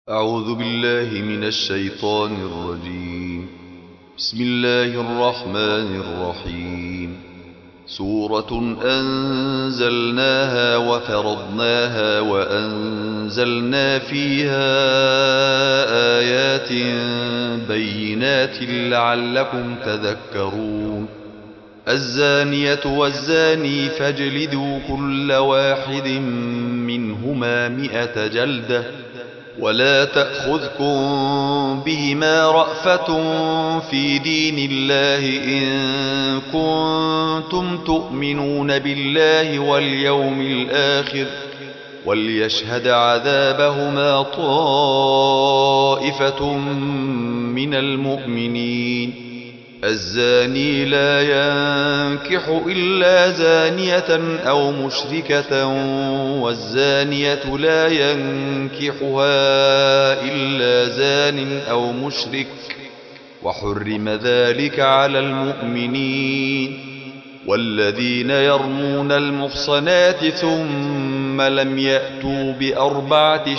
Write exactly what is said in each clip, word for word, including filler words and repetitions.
أعوذ بالله من الشيطان الرجيم. بسم الله الرحمن الرحيم. سورة أنزلناها وفرضناها وأنزلنا فيها آيات بينات لعلكم تذكرون. الزانية والزاني فاجلدوا كل واحد منهما مئة جلدة ولا تأخذكم بهما رأفة في دين الله إن كنتم تؤمنون بالله واليوم الآخر وليشهد عذابهما طائفة من المؤمنين. الزاني لا ينكح إلا زانية أو مشركة والزانية لا ينكحها إلا زان أو مشرك وحرم ذلك على المؤمنين. والذين يرمون المحصنات ثم لم يأتوا بأربعة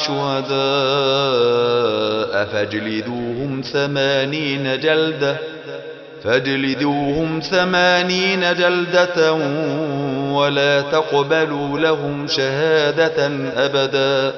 شهداء فاجلدوهم ثمانين جلدة فاجلدوهم ثمانين جلدة ولا تقبلوا لهم شهادة أبدا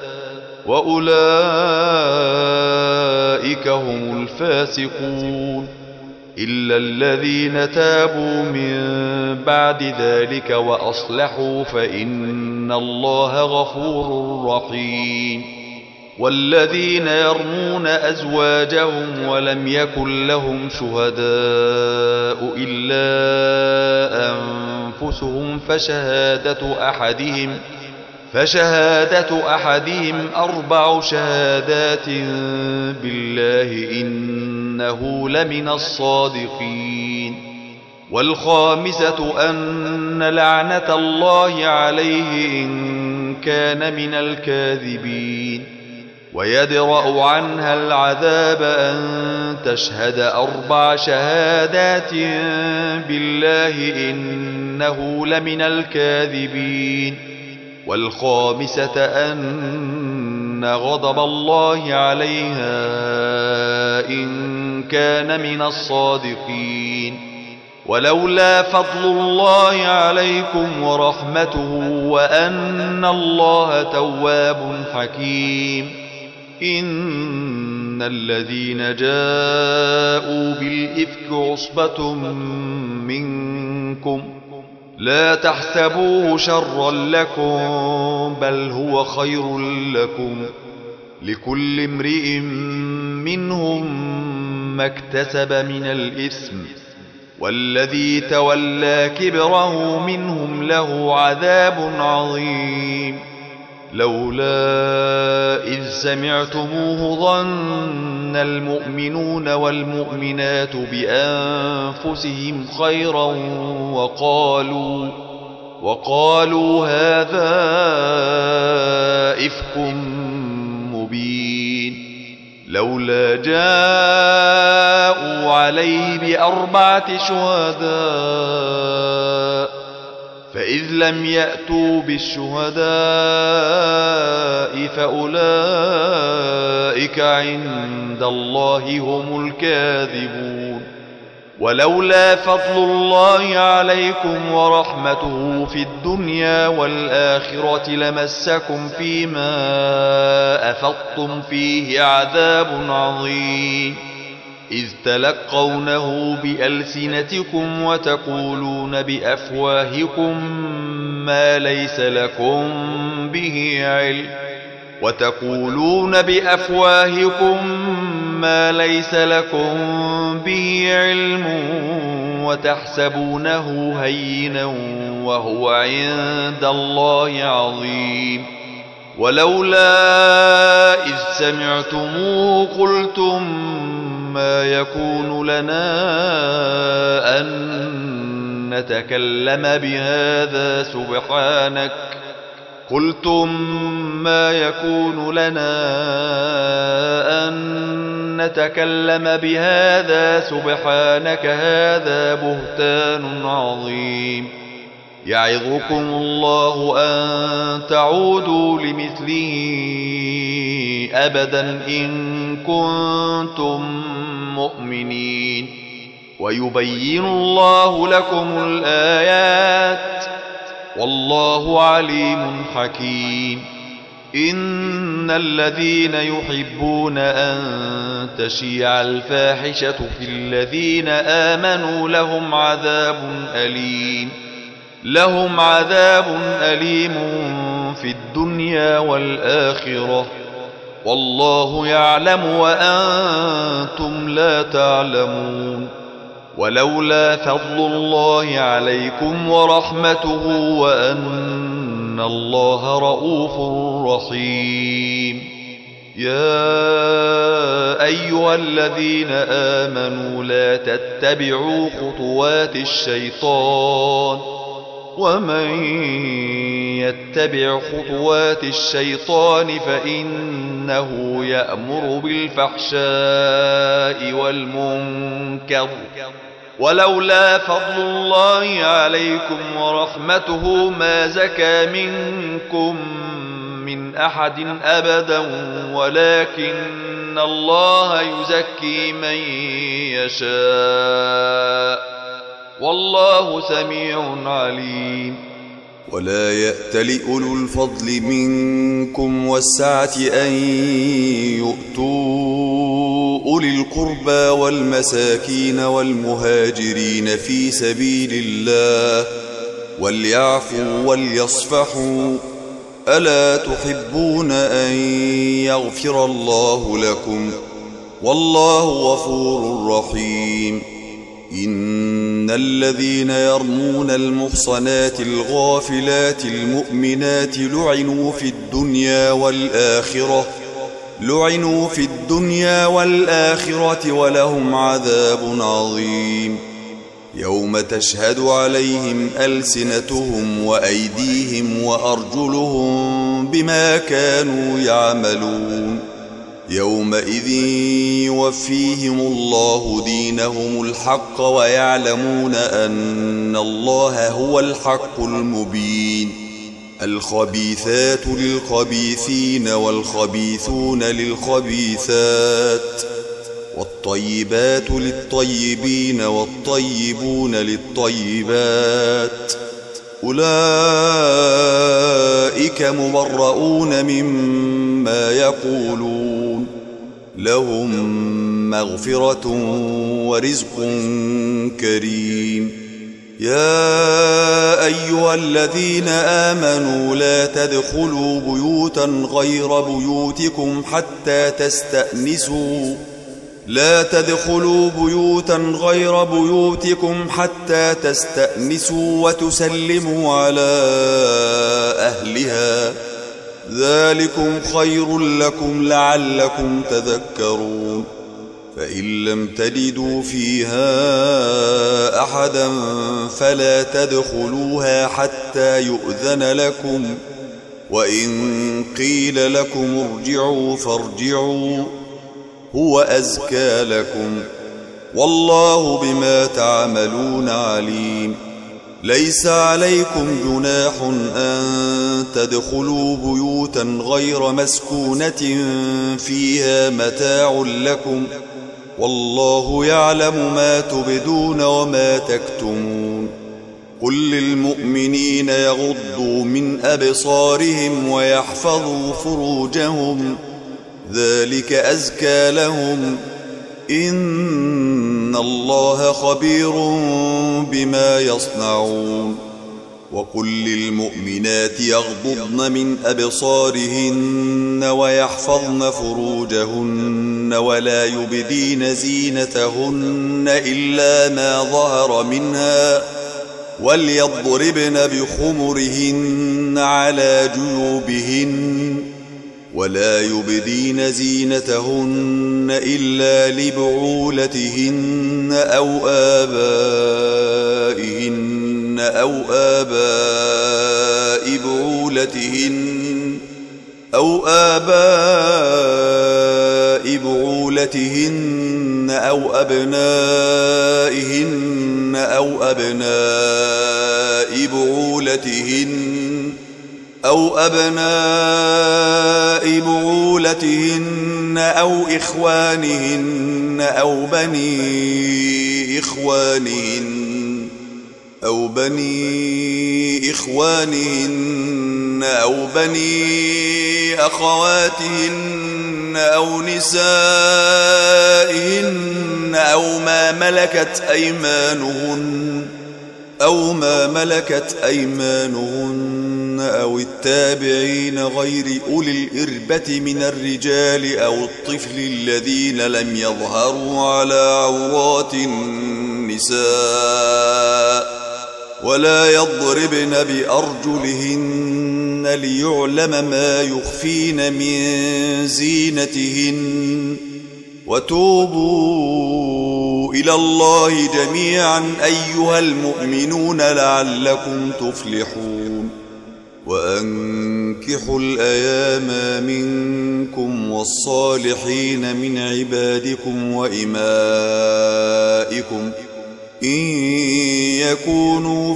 وأولئك هم الفاسقون إلا الذين تابوا من بعد ذلك وأصلحوا فإن الله غفور رحيم. والذين يرمون أزواجهم ولم يكن لهم شهداء إلا أنفسهم فشهادة أحدهم فشهادة أحدهم أربع شهادات بالله إنه لمن الصادقين. والخامسة أن لعنة الله عليه إن كان من الكاذبين. ويدرأ عنها العذاب أن تشهد أربع شهادات بالله إنه لمن الكاذبين. والخامسة أن غضب الله عليها إن كان من الصادقين. ولولا فضل الله عليكم ورحمته وأن الله تواب حكيم. إن الذين جاءوا بالإفك عصبة منكم لا تحسبوه شرا لكم بل هو خير لكم لكل امرئ منهم ما اكتسب من الإثم والذي تولى كبره منهم له عذاب عظيم. لولا إذ سمعتموه ظن المؤمنون والمؤمنات بأنفسهم خيرا وقالوا وقالوا هذا إفك مبين. لولا جاءوا عليه بأربعة شهداء فإذ لم يأتوا بالشهداء فأولئك عند الله هم الكاذبون. ولولا فضل الله عليكم ورحمته في الدنيا والآخرة لمسكم فيما أفضتم فيه عذاب عظيم إذ تلقونه بألسنتكم وتقولون بأفواهكم ما ليس لكم به علم وتقولون بأفواهكم ما ليس لكم به علم وتحسبونه هينا وهو عند الله عظيم. ولولا إذ سمعتموه قلتم ما يكون لنا أن نتكلم بهذا سبحانك قلتم ما يكون لنا أن نتكلم بهذا سبحانك هذا بهتان عظيم. يعظكم الله أن تعودوا لمثله أبدا إن كنتم مؤمنين ويبين الله لكم الآيات والله عليم حكيم إن الذين يحبون أن تشيع الفاحشة في الذين آمنوا لهم عذاب أليم لهم عذاب أليم في الدنيا والآخرة والله يعلم وأنتم لا تعلمون ولولا فضل الله عليكم ورحمته وأن الله رؤوف رحيم يا أيها الذين آمنوا لا تتبعوا خطوات الشيطان ومن يتبع خطوات الشيطان فإنه يأمر بالفحشاء والمنكر ولولا فضل الله عليكم ورحمته ما زكى منكم من أحد أبدا ولكن الله يزكي من يشاء والله سميع عليم ولا يأتل أولو الفضل منكم والسعة أن يؤتوا أولي القربى والمساكين والمهاجرين في سبيل الله وليعفوا وليصفحوا ألا تحبون أن يغفر الله لكم والله غفور رحيم إن الذين يرمون المحصنات الغافلات المؤمنات لعنوا في الدنيا والآخرة لعنوا في الدنيا والآخرة ولهم عذاب عظيم يوم تشهد عليهم ألسنتهم وأيديهم وأرجلهم بما كانوا يعملون يومئذ يوفيهم الله دينهم الحق ويعلمون أن الله هو الحق المبين الخبيثات للخبيثين والخبيثون للخبيثات والطيبات للطيبين والطيبون للطيبات أولئك مبرؤون مما يقولون لهم مغفرة ورزق كريم يا أيها الذين آمنوا لا تدخلوا بيوتا غير بيوتكم حتى تستأنسوا لا تدخلوا بيوتا غير بيوتكم حتى تستأنسوا وتسلموا على أهلها ذلكم خير لكم لعلكم تذكرون فإن لم تجدوا فيها أحدا فلا تدخلوها حتى يؤذن لكم وإن قيل لكم ارجعوا فارجعوا هو أزكى لكم والله بما تعملون عليم ليس عليكم جناح أن تدخلوا بيوتا غير مسكونة فيها متاع لكم والله يعلم ما تبدون وما تكتمون قل للمؤمنين يغضوا من أبصارهم ويحفظوا فروجهم ذلك أزكى لهم إن الله خبير بما يصنعون وقل للمؤمنات يغضضن من أبصارهن ويحفظن فروجهن ولا يبدين زينتهن إلا ما ظهر منها وليضربن بخمرهن على جيوبهن ولا يبدين زينتهن إلا لبعولتهن أو آبائهن أو آباء بعولتهن أو آباء بعولتهن أو أبنائهن أو أبناء بعولتهن أو أبناء بعولتهن أو إخوانهن أو بني إخوانهن أو بني إخوانهن أو بني أخواتهن أو نسائهن أو ما ملكت أيمانهن أو ما ملكت أيمانهن أو التابعين غير أولي الإربة من الرجال أو الطفل الذين لم يظهروا على عورات النساء ولا يضربن بأرجلهن ليعلم ما يخفين من زينتهن وتوبوا إلى الله جميعا أيها المؤمنون لعلكم تفلحون وأنكحوا الأيام منكم والصالحين من عبادكم وإمائكم إن يكونوا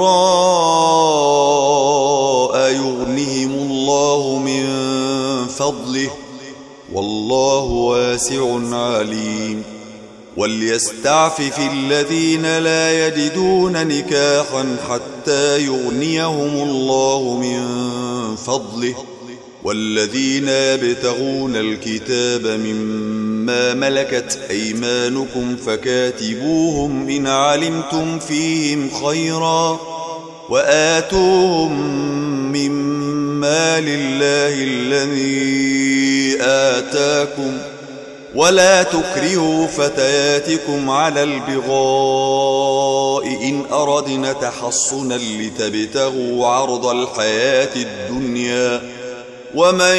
فقراء يغنهم الله من فضله والله واسع عليم وليستعفف الذين لا يجدون نكاحا حتى يغنيهم الله من فضله والذين يبتغون الكتاب مما ملكت أيمانكم فكاتبوهم إن علمتم فيهم خيرا وآتوهم مما لله الذي آتاكم ولا تكرهوا فتياتكم على البغاء إن أردنا تحصنا لتبتغوا عرض الحياة الدنيا ومن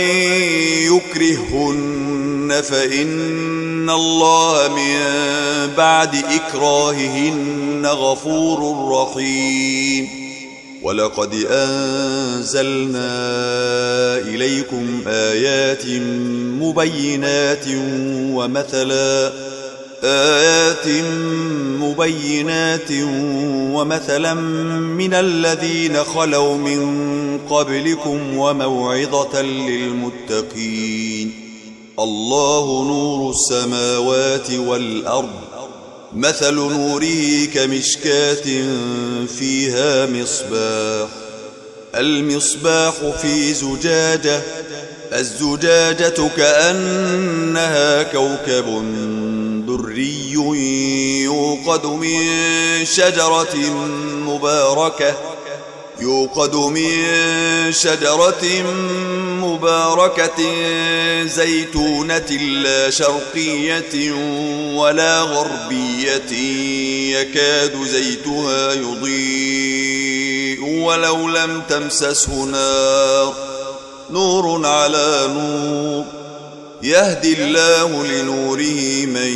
يكرهن فإن الله من بعد إكراههن غفور رحيم ولقد أنزلنا إليكم آيات مبينات ومثلا آيات مبينات ومثلا من الذين خلوا من قبلكم وموعظة للمتقين الله نور السماوات والأرض مثل نوره كمشكاة فيها مصباح المصباح في زجاجة الزجاجة كأنها كوكب دري يوقد من شجرة مباركة يوقد من شجرة مباركة زيتونة لا شرقية ولا غربية يكاد زيتها يضيء ولو لم تمسسه نار نور على نور يهدي الله لنوره من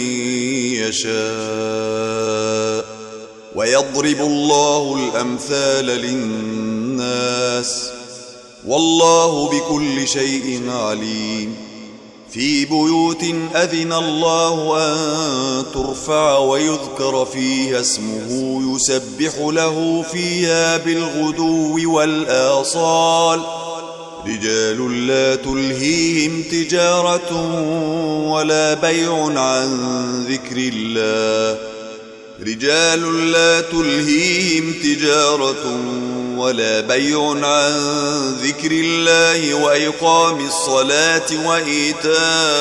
يشاء ويضرب الله الأمثال للناس والله بكل شيء عليم في بيوت أذن الله أن ترفع ويذكر فيها اسمه يسبح له فيها بالغدو والآصال رجال لا تلهيهم تجارة ولا بيع عن ذكر الله رجال لا تلهيهم تجارة ولا بيع عن ذكر الله وإقام الصلاة وإيتاء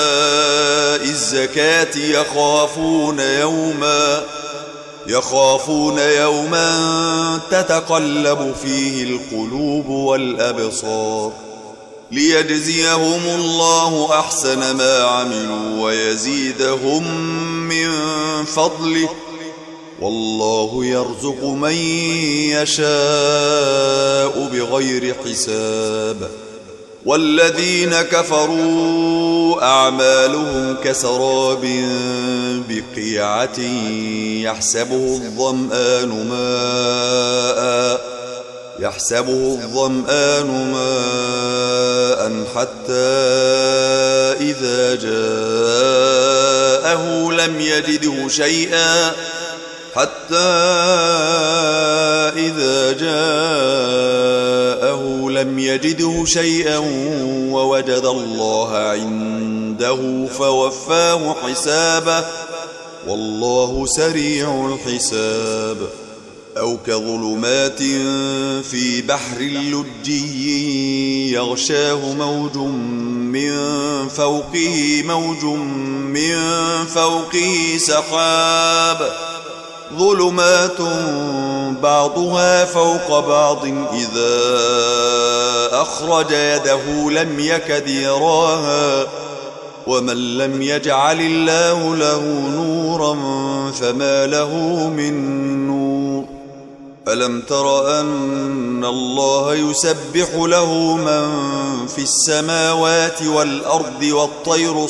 الزكاة يخافون يوما يخافون يوما تتقلب فيه القلوب والأبصار ليجزيهم الله أحسن ما عملوا ويزيدهم من فضله والله يرزق من يشاء بغير حساب والذين كفروا أعمالهم كسراب بقيعة يحسبه الظمآن ماء يحسبه الظمآن ماء حتى إذا جاءه لم يجده شيئا حتى إذا جاءه لم يجده شيئا ووجد الله عنده فوفاه حسابه والله سريع الحساب. أو كظلمات في بحر لجي يغشاه موج من فوقه موج من فوقه سحاب ظلمات بعضها فوق بعض إذا أخرج يده لم يكد يراها ومن لم يجعل الله له نورا فما له من نور. ألم تر أن الله يسبح له من في السماوات والأرض والطير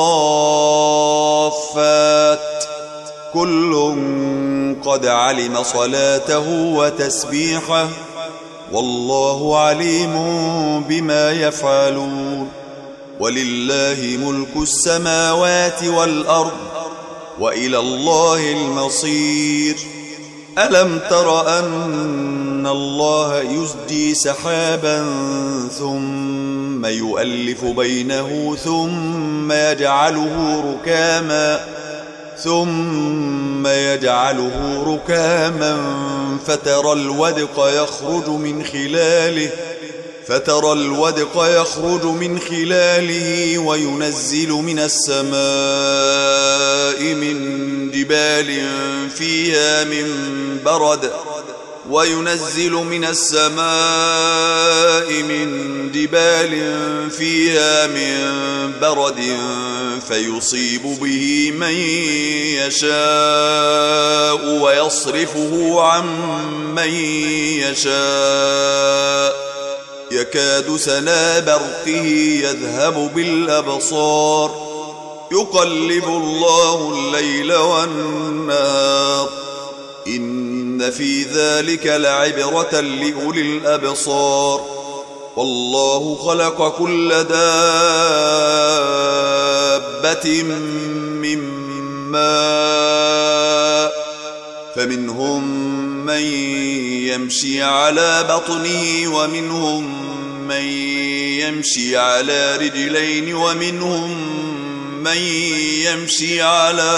صافات كل قد علم صلاته وتسبيحه والله عليم بما يفعلون. ولله ملك السماوات والأرض وإلى الله المصير. ألم تر أن الله يزجي سحابا ثم يؤلف بينه ثم يجعله ركاما ثم يجعله ركاما فترى الودق يخرج من خلاله فترى الودق يخرج من خلاله وينزل من السماء من جبال فيها من برد وينزل من السماء من جبال فيها من برد فيصيب به من يشاء ويصرفه عن من يشاء يكاد سنا برقه يذهب بالأبصار يقلب الله الليل والنهار إن في ذلك لعبرة لأولي الأبصار. والله خلق كل دابة من ماء فمنهم من يمشي على بطنه ومنهم من يمشي على رجلين ومنهم من يمشي على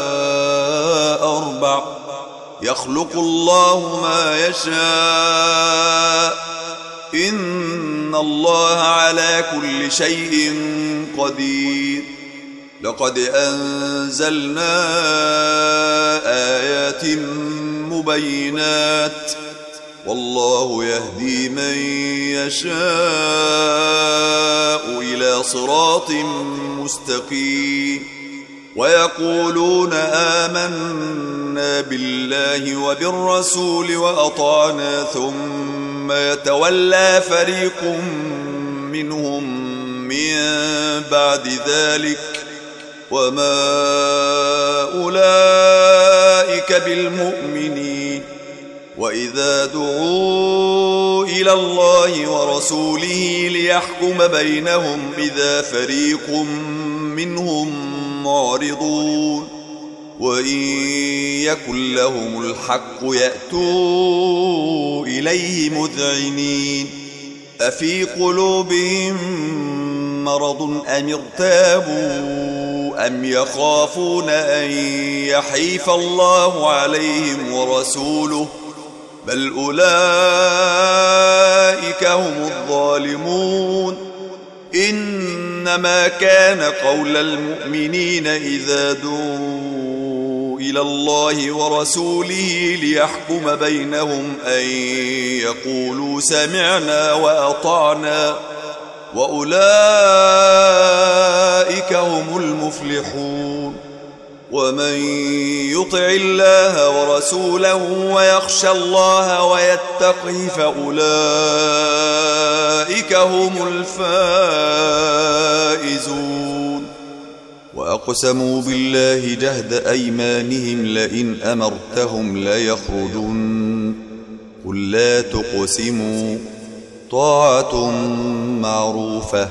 أربع يخلق الله ما يشاء إن الله على كل شيء قدير. لقد أنزلنا آيات مبينات والله يهدي من يشاء إلى صراط مستقيم. ويقولون آمنا بالله وبالرسول وأطعنا ثم يتولى فريق منهم من بعد ذلك وما أولئك بالمؤمنين. وإذا دعوا إلى الله ورسوله ليحكم بينهم إذا فريق منهم معرضون وإن يكن لهم الحق يأتوا إليه مذعنين. أفي قلوبهم مرض أم ارتابوا أم يخافون أن يحيف الله عليهم ورسوله بل أولئك هم الظالمون. إنما كان قول المؤمنين إذا دعوا إلى الله ورسوله ليحكم بينهم أن يقولوا سمعنا وأطعنا وأولئك هم المفلحون. ومن يطع الله ورسوله ويخشى الله ويتقه فأولئك هم الفائزون. وأقسموا بالله جهد أيمانهم لئن أمرتهم ليخرجن قل لا تقسموا طاعة معروفة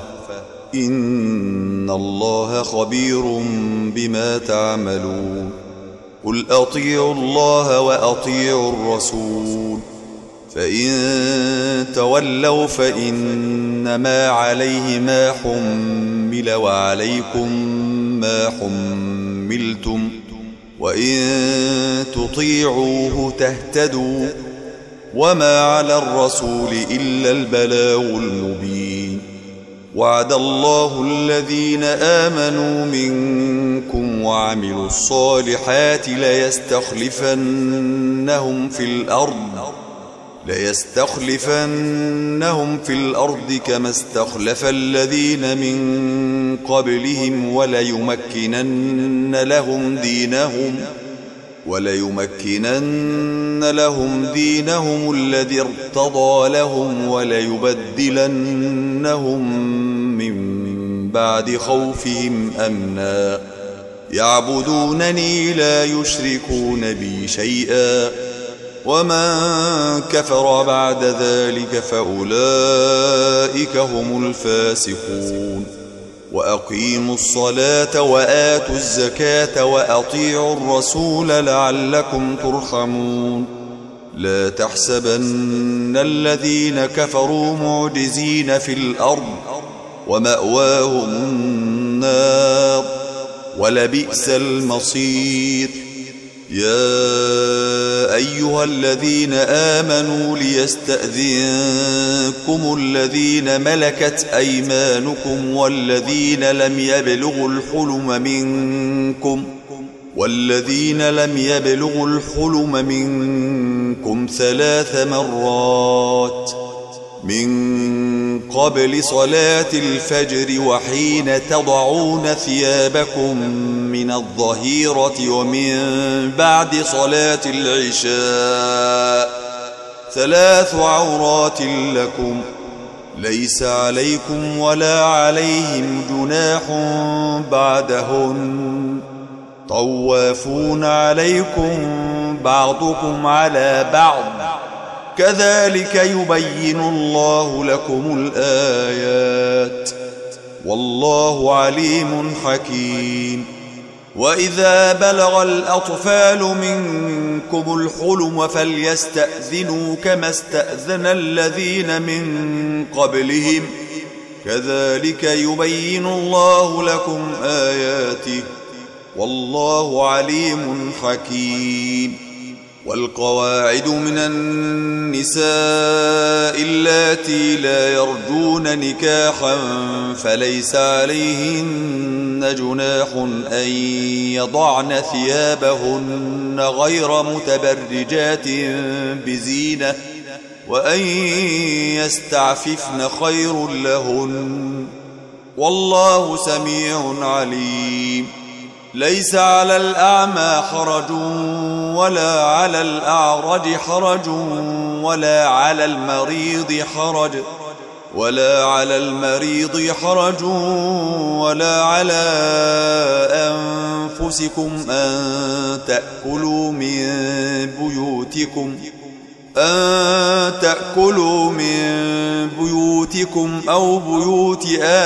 إن الله خبير بما تعملون. قل أطيعوا الله وأطيعوا الرسول فإن تولوا فإنما عليه ما حمل وعليكم ما حملتم وإن تطيعوه تهتدوا وما على الرسول إلا البلاغ المبين وعد الله الذين آمنوا منكم وعملوا الصالحات ليستخلفنهم في الأرض ليستخلفنهم في الأرض كما استخلف الذين من قبلهم وليمكنن لهم دينهم وليمكنن لهم دينهم الذي ارتضى لهم وليبدلنهم من بعد خوفهم أمنا يعبدونني لا يشركون بي شيئا ومن كفر بعد ذلك فأولئك هم الفاسقون وأقيموا الصلاة وآتوا الزكاة وأطيعوا الرسول لعلكم ترحمون لا تحسبن الذين كفروا معجزين في الأرض ومأواهم النار ولبئس المصير يا أيها الذين آمنوا ليستأذنكم الذين ملكت أيمانكم والذين لم يبلغوا الحلم منكم والذين لم يبلغوا الحلم منكم ثلاث مرات من قبل صلاة الفجر وحين تضعون ثيابكم من الظهيرة ومن بعد صلاة العشاء ثلاث عورات لكم ليس عليكم ولا عليهم جناح بعدهن طوافون عليكم بعضكم على بعض كذلك يبين الله لكم الآيات والله عليم حكيم وإذا بلغ الأطفال منكم الحلم فليستأذنوا كما استأذن الذين من قبلهم كذلك يبين الله لكم آياته والله عليم حكيم والقواعد من النساء اللاتي لا يرجون نكاحا فليس عليهن جناح أن يضعن ثيابهن غير متبرجات بزينة وأن يستعففن خير لهن والله سميع عليم ليس على الأعمى حرج ولا على الأعرج حرج ولا على المريض حرج ولا على المريض حرج ولا على أنفسكم أن تأكلوا من بيوتكم أن تأكلوا من بيوتكم أو بيوت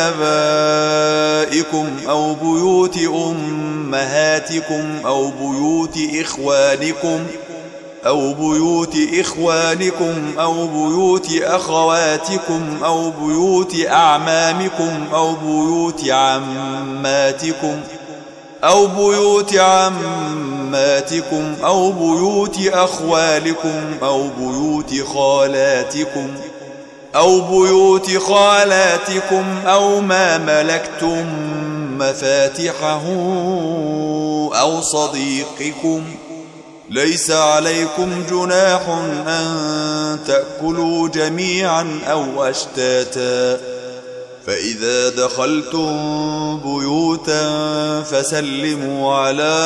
آبائكم أو بيوت أمهاتكم أو بيوت إخوانكم أو بيوت إخوانكم أو بيوت أخواتكم أو بيوت أعمامكم أو بيوت عماتكم أو بيوت عماتكم أو بيوت أخوالكم أو بيوت خالاتكم أو بيوت خالاتكم أو ما ملكتم مفاتحه أو صديقكم ليس عليكم جناح أن تأكلوا جميعا أو أشتاتا فإذا دخلتم بيوتا فسلموا على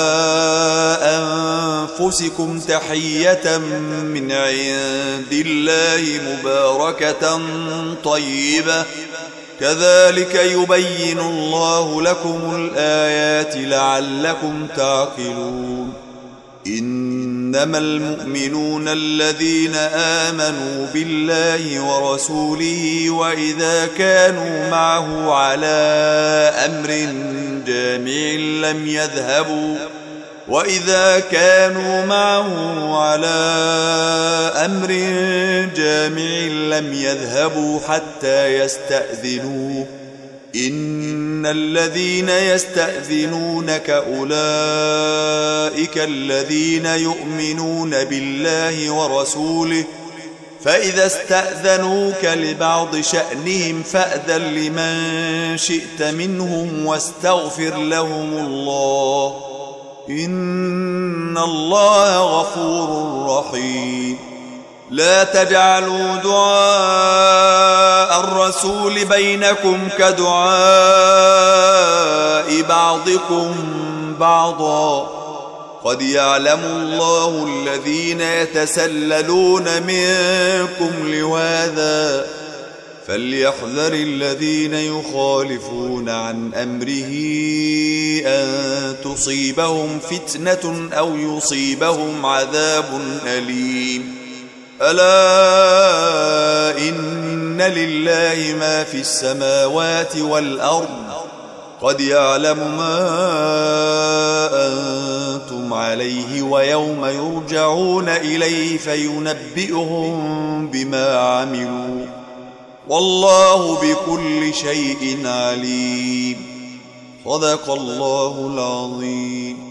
أنفسكم تحية من عند الله مباركة طيبة كذلك يبين الله لكم الآيات لعلكم تعقلون إنما المؤمنون الذين آمنوا بالله ورسوله وإذا كانوا معه على أمر جامع لم يذهبوا وإذا كانوا معه على أمر جامع لم يذهبوا حتى يستأذنوه إن الذين يستأذنونك أولئك الذين يؤمنون بالله ورسوله فإذا استأذنوك لبعض شأنهم فأذن لمن شئت منهم واستغفر لهم الله إن الله غفور رحيم. لا تجعلوا دعاء الرسول بينكم كدعاء بعضكم بعضا قد يعلم الله الذين يتسللون منكم لواذا فليحذر الذين يخالفون عن أمره أن تصيبهم فتنة أو يصيبهم عذاب أليم. ألا إن لله ما في السماوات والأرض قد يعلم ما أنتم عليه ويوم يرجعون إليه فينبئهم بما عملوا والله بكل شيء عليم. صدق الله العظيم.